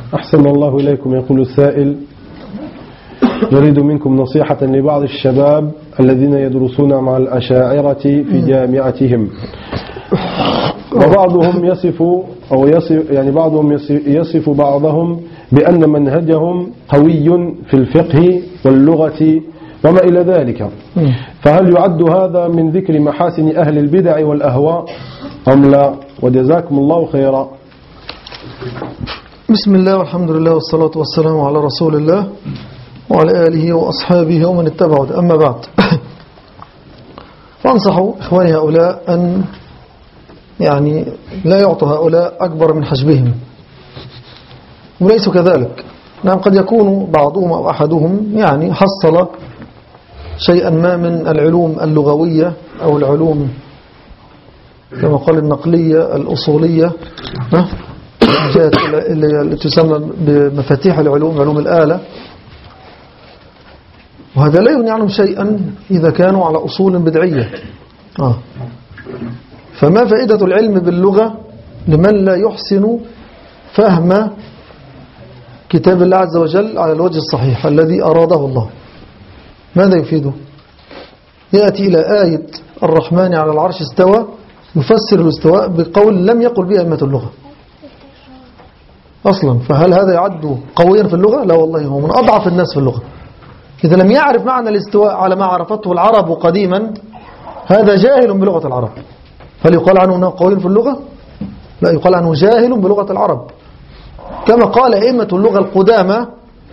أحسن الله إليكم. يقول السائل: نريد منكم نصيحة لبعض الشباب الذين يدرسون مع الأشاعرة في جامعتهم، وبعضهم يصف بعضهم بأن منهجهم قوي في الفقه واللغة وما إلى ذلك، فهل يعد هذا من ذكر محاسن أهل البدع والأهواء أم لا؟ وجزاكم الله خيرا. بسم الله والحمد لله والصلاة والسلام على رسول الله وعلى آله وأصحابه ومن اتبعه. أما بعد، فأنصح إخواني هؤلاء أن لا يعطوا هؤلاء أكبر من حجبهم، وليسوا كذلك. نعم، قد يكون بعضهم أو أحدهم حصل شيئا ما من العلوم اللغوية أو العلوم كما قال النقلية الأصولية اللي تسمى بمفاتيح العلوم، علوم الآلة، وهذا لا يغني عنهم شيئا إذا كانوا على أصول بدعية. فما فائدة العلم باللغة لمن لا يحسن فهم كتاب الله عز وجل على الوجه الصحيح الذي أراده الله؟ ماذا يفيده؟ يأتي إلى آية الرحمن على العرش استوى، يفسر الاستواء بقول لم يقل به أئمة اللغة أصلا. فهل هذا يعد قويا في اللغة؟ لا والله، هو من أضعف الناس في اللغة. إذا لم يعرف معنى الاستواء على ما عرفته العرب قديما، هذا جاهل بلغة العرب. هل يقال عنه أنه قوي في اللغة؟ لا، يقال عنه جاهل بلغة العرب، كما قال أئمة اللغة القدامى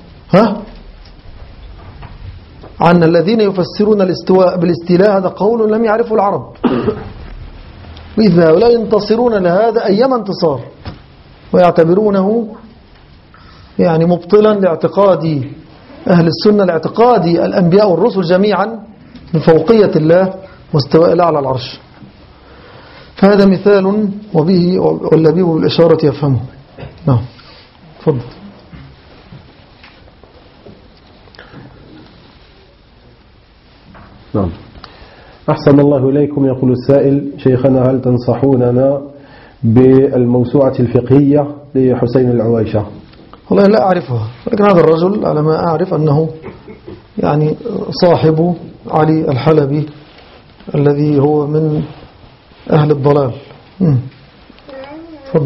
عن الذين يفسرون الاستواء بالاستيلاء: هذا قول لم يعرفه العرب. وإذا لا ينتصرون لهذا أيما انتصار، ويعتبرونه مبطلا لاعتقاد أهل السنة، لاعتقاد الأنبياء والرسل جميعا بفوقية الله واستواء الله على العرش. فهذا مثال وبه واللبيب بالإشارة يفهمه. نعم، تفضل. نعم. أحسن الله إليكم. يقول السائل: شيخنا، هل تنصحوننا بالموسوعة الفقهية لحسين العويشة؟ والله لا أعرفها، لكن هذا الرجل على ما أعرف أنه صاحب علي الحلبي الذي هو من أهل الضلال. تفضل.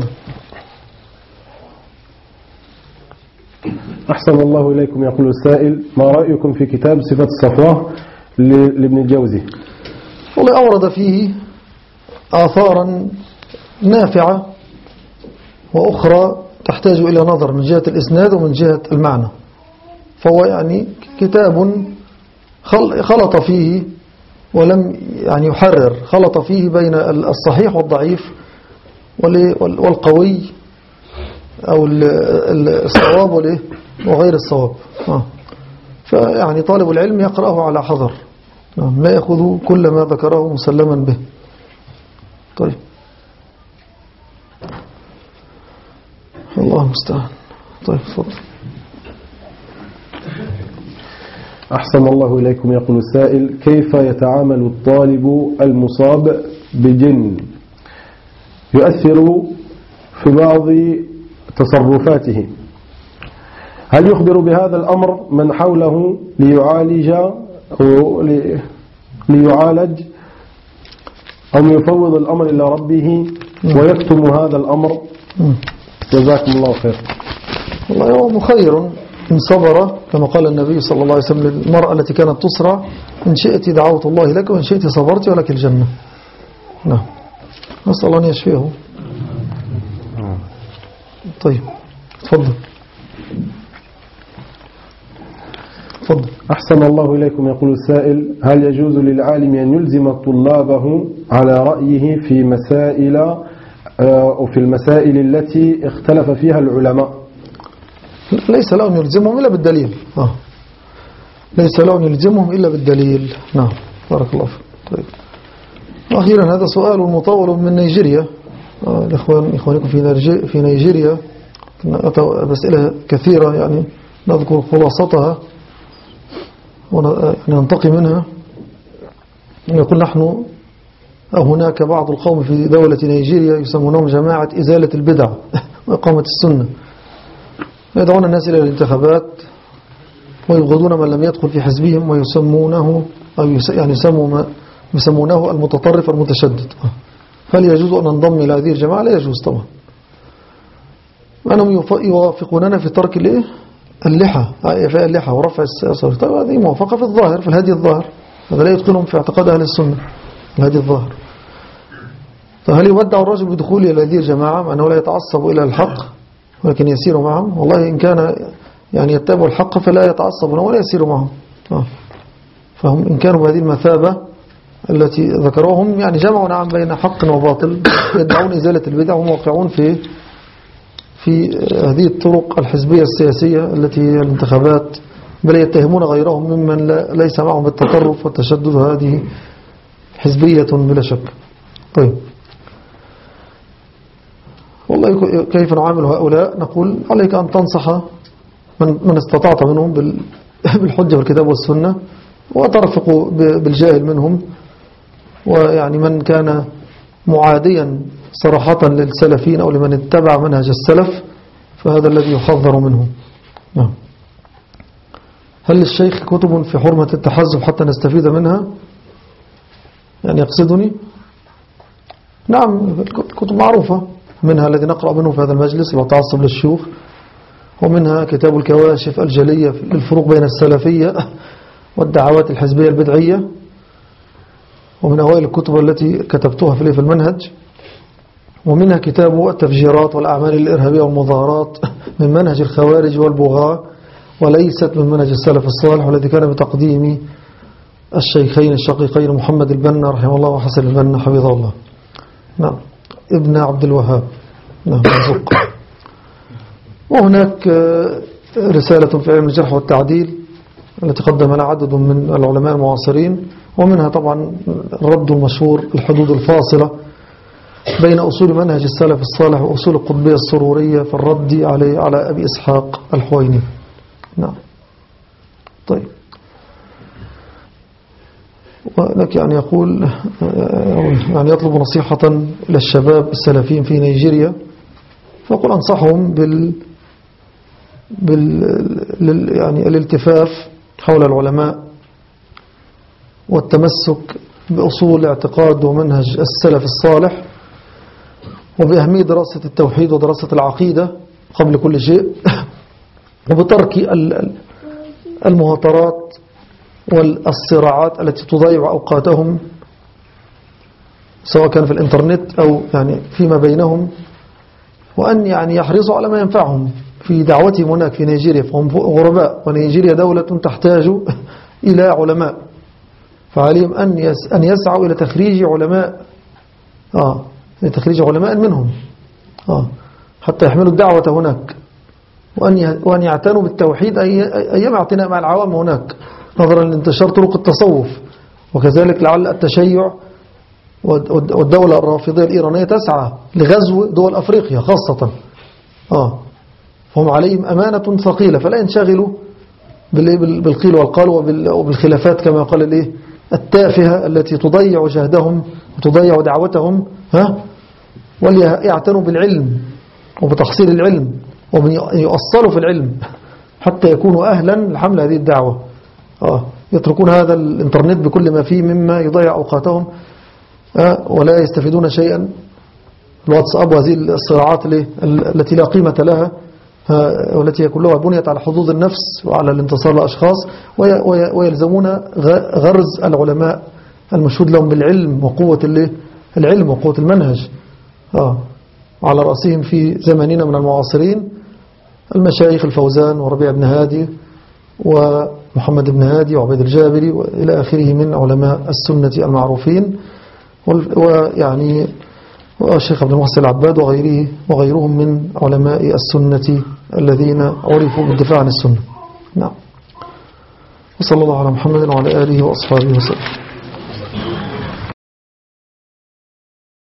أحسن الله إليكم. يقول السائل: ما رأيكم في كتاب صفة الصفوة لابن الجوزي؟ والله أورد فيه آثارا نافعة وأخرى تحتاج إلى نظر من جهة الإسناد ومن جهة المعنى. فهو كتاب خلط فيه ولم يحرر، خلط فيه بين الصحيح والضعيف والقوي أو الصواب وغير الصواب. طالب العلم يقرأه على حذر، لا يأخذ كل ما ذكره مسلما به. طيب، الله المستعان. طيب، تفضل. أحسن الله إليكم. يقول السائل: كيف يتعامل الطالب المصاب بجن يؤثر في بعض تصرفاته؟ هل يخبر بهذا الأمر من حوله ليعالج أم يفوض الأمر إلى ربه ويكتم هذا الأمر؟ جزاكم الله خير. والله هو مخير إن صبر، كما قال النبي صلى الله عليه وسلم للمرأة التي كانت تصرع: إن شئت دعوت الله لك وإن شئت صبرت ولك الجنة. نعم، نسأل الله أن يشفيه. طيب، تفضل. أحسن الله إليكم. يقول السائل: هل يجوز للعالم أن يلزم طلابه على رأيه في المسائل التي اختلف فيها العلماء؟ ليس لهم يلزمهم إلا بالدليل. ليس لهم يلزمهم إلا بالدليل. نعم، بارك الله فيك. طيب، أخيرا هذا سؤال مطول من نيجيريا. إخوانكم في نيجيريا أتوا بأسئلة كثيرة، نذكر خلاصتها وننتقي منها. يقول: نحن هناك بعض القوم في دولة نيجيريا يسمونهم جماعة إزالة البدع وإقامة السنة. يدعون الناس إلى الانتخابات ويبغضون من لم يدخل في حزبهم ويسمونه أو يعني يسمونه المتطرف المتشدد. هل يجوز أن ننضم إلى هذه الجماعة؟ لا يجوز طبعا. أنهم يوافقوننا في ترك اللحى ورفع السور. طيب هذه موافقة في الظاهر، في الهدي الظاهر، هذا لا يدخلهم في اعتقاد أهل السنة، الهدي الظاهر. فهل يودع الرجل بدخوله إلى هذه الجماعة مع أنه لا يتعصب إلى الحق ولكن يسير معهم؟ والله إن كان يعني يتبع الحق فلا يتعصبون ولا يسير معهم. فهم إن كانوا بهذه المثابة التي ذكروهم يعني جمعوا نعم بين حق وباطل، يدعون إزالة البدع وموقعون في هذه الطرق الحزبية السياسية التي هي الانتخابات، بل يتهمون غيرهم ممن ليس معهم بالتطرف والتشدد. هذه حزبية بلا شك. طيب والله كيف نعامل هؤلاء؟ نقول عليك أن تنصح من استطعت منهم بالحجة والكتاب والسنة، وترفق بالجاهل منهم، ويعني من كان معاديا صراحة للسلفين أو لمن اتبع منهج السلف فهذا الذي يحذر منه. نعم. هل للشيخ كتب في حرمة التحزب حتى نستفيد منها؟ يعني يقصدني؟ نعم، كتب معروفة، منها الذي نقرأ منه في هذا المجلس لو تعصب للشيوخ، ومنها كتاب الكواشف الجلية للفروق بين السلفية والدعوات الحزبية البدعية، ومن أوائل الكتب التي كتبتها في المنهج، ومنها كتاب التفجيرات والأعمال الإرهابية والمظاهرات من منهج الخوارج والبغاة وليست من منهج السلف الصالح، والذي كان بتقديم الشيخين الشقيقين محمد البنا رحمه الله وحسن البنا حفظه الله. نعم، ابن عبد الوهاب. نعم، مرزوق. وهناك رسالة في علم الجرح والتعديل التي قدم لها عدد من العلماء المعاصرين، ومنها طبعا الرد المشهور الحدود الفاصلة بين أصول منهج السلف الصالح وأصول القطبية السرورية في الرد على أبي إسحاق الحويني. نعم. طيب، ولك يعني يقول يعني يطلب نصيحة إلى الشباب السلفيين في نيجيريا، فأقول أنصحهم يعني الالتفاف حول العلماء والتمسك بأصول اعتقاد ومنهج السلف الصالح، وبأهمية دراسة التوحيد ودراسة العقيدة قبل كل شيء، وبترك المهاترات والصراعات التي تضيع أوقاتهم سواء كان في الإنترنت أو يعني فيما بينهم، وأن يعني يحرصوا على ما ينفعهم في دعوتهم هناك في نيجيريا، فهم غرباء، ونيجيريا دولة تحتاج إلى علماء، فعليهم أن يسعوا إلى تخريج علماء لتخريج علماء منهم حتى يحملوا الدعوة هناك، وأن يعتنوا بالتوحيد أيام اعتناء مع العوام هناك نظرا لانتشار طرق التصوف، وكذلك لعل التشيع والدولة الرافضية الإيرانية تسعى لغزو دول أفريقيا خاصة. فهم عليهم أمانة ثقيلة، فلا ينشغلوا بالقيل والقال وبالخلافات كما قال التافهة التي تضيع جهدهم وتضيع دعوتهم، وليعتنوا بالعلم وبتحصيل العلم ومن يؤصلوا في العلم حتى يكونوا أهلا لحمل هذه الدعوة. يتركون هذا الانترنت بكل ما فيه مما يضيع أوقاتهم ولا يستفيدون شيئا، الواتساب وهذه الصراعات التي لا قيمة لها، والتي كلها بنيت على حظوظ النفس وعلى الانتصار للأشخاص، ويلزمون غرز العلماء المشهود لهم بالعلم وقوة العلم وقوة المنهج. على رأسهم في زماننا من المعاصرين المشايخ الفوزان وربيع بن هادي ومحمد بن هادي وعبيد الجابري وإلى آخره من علماء السنة المعروفين، ويعني والشيخ عبد المحسن العباد وغيرهم من علماء السنة الذين عرفوا بالدفاع عن السنة. نعم. وصلى الله على محمد وعلى آله وأصحابه وسلم.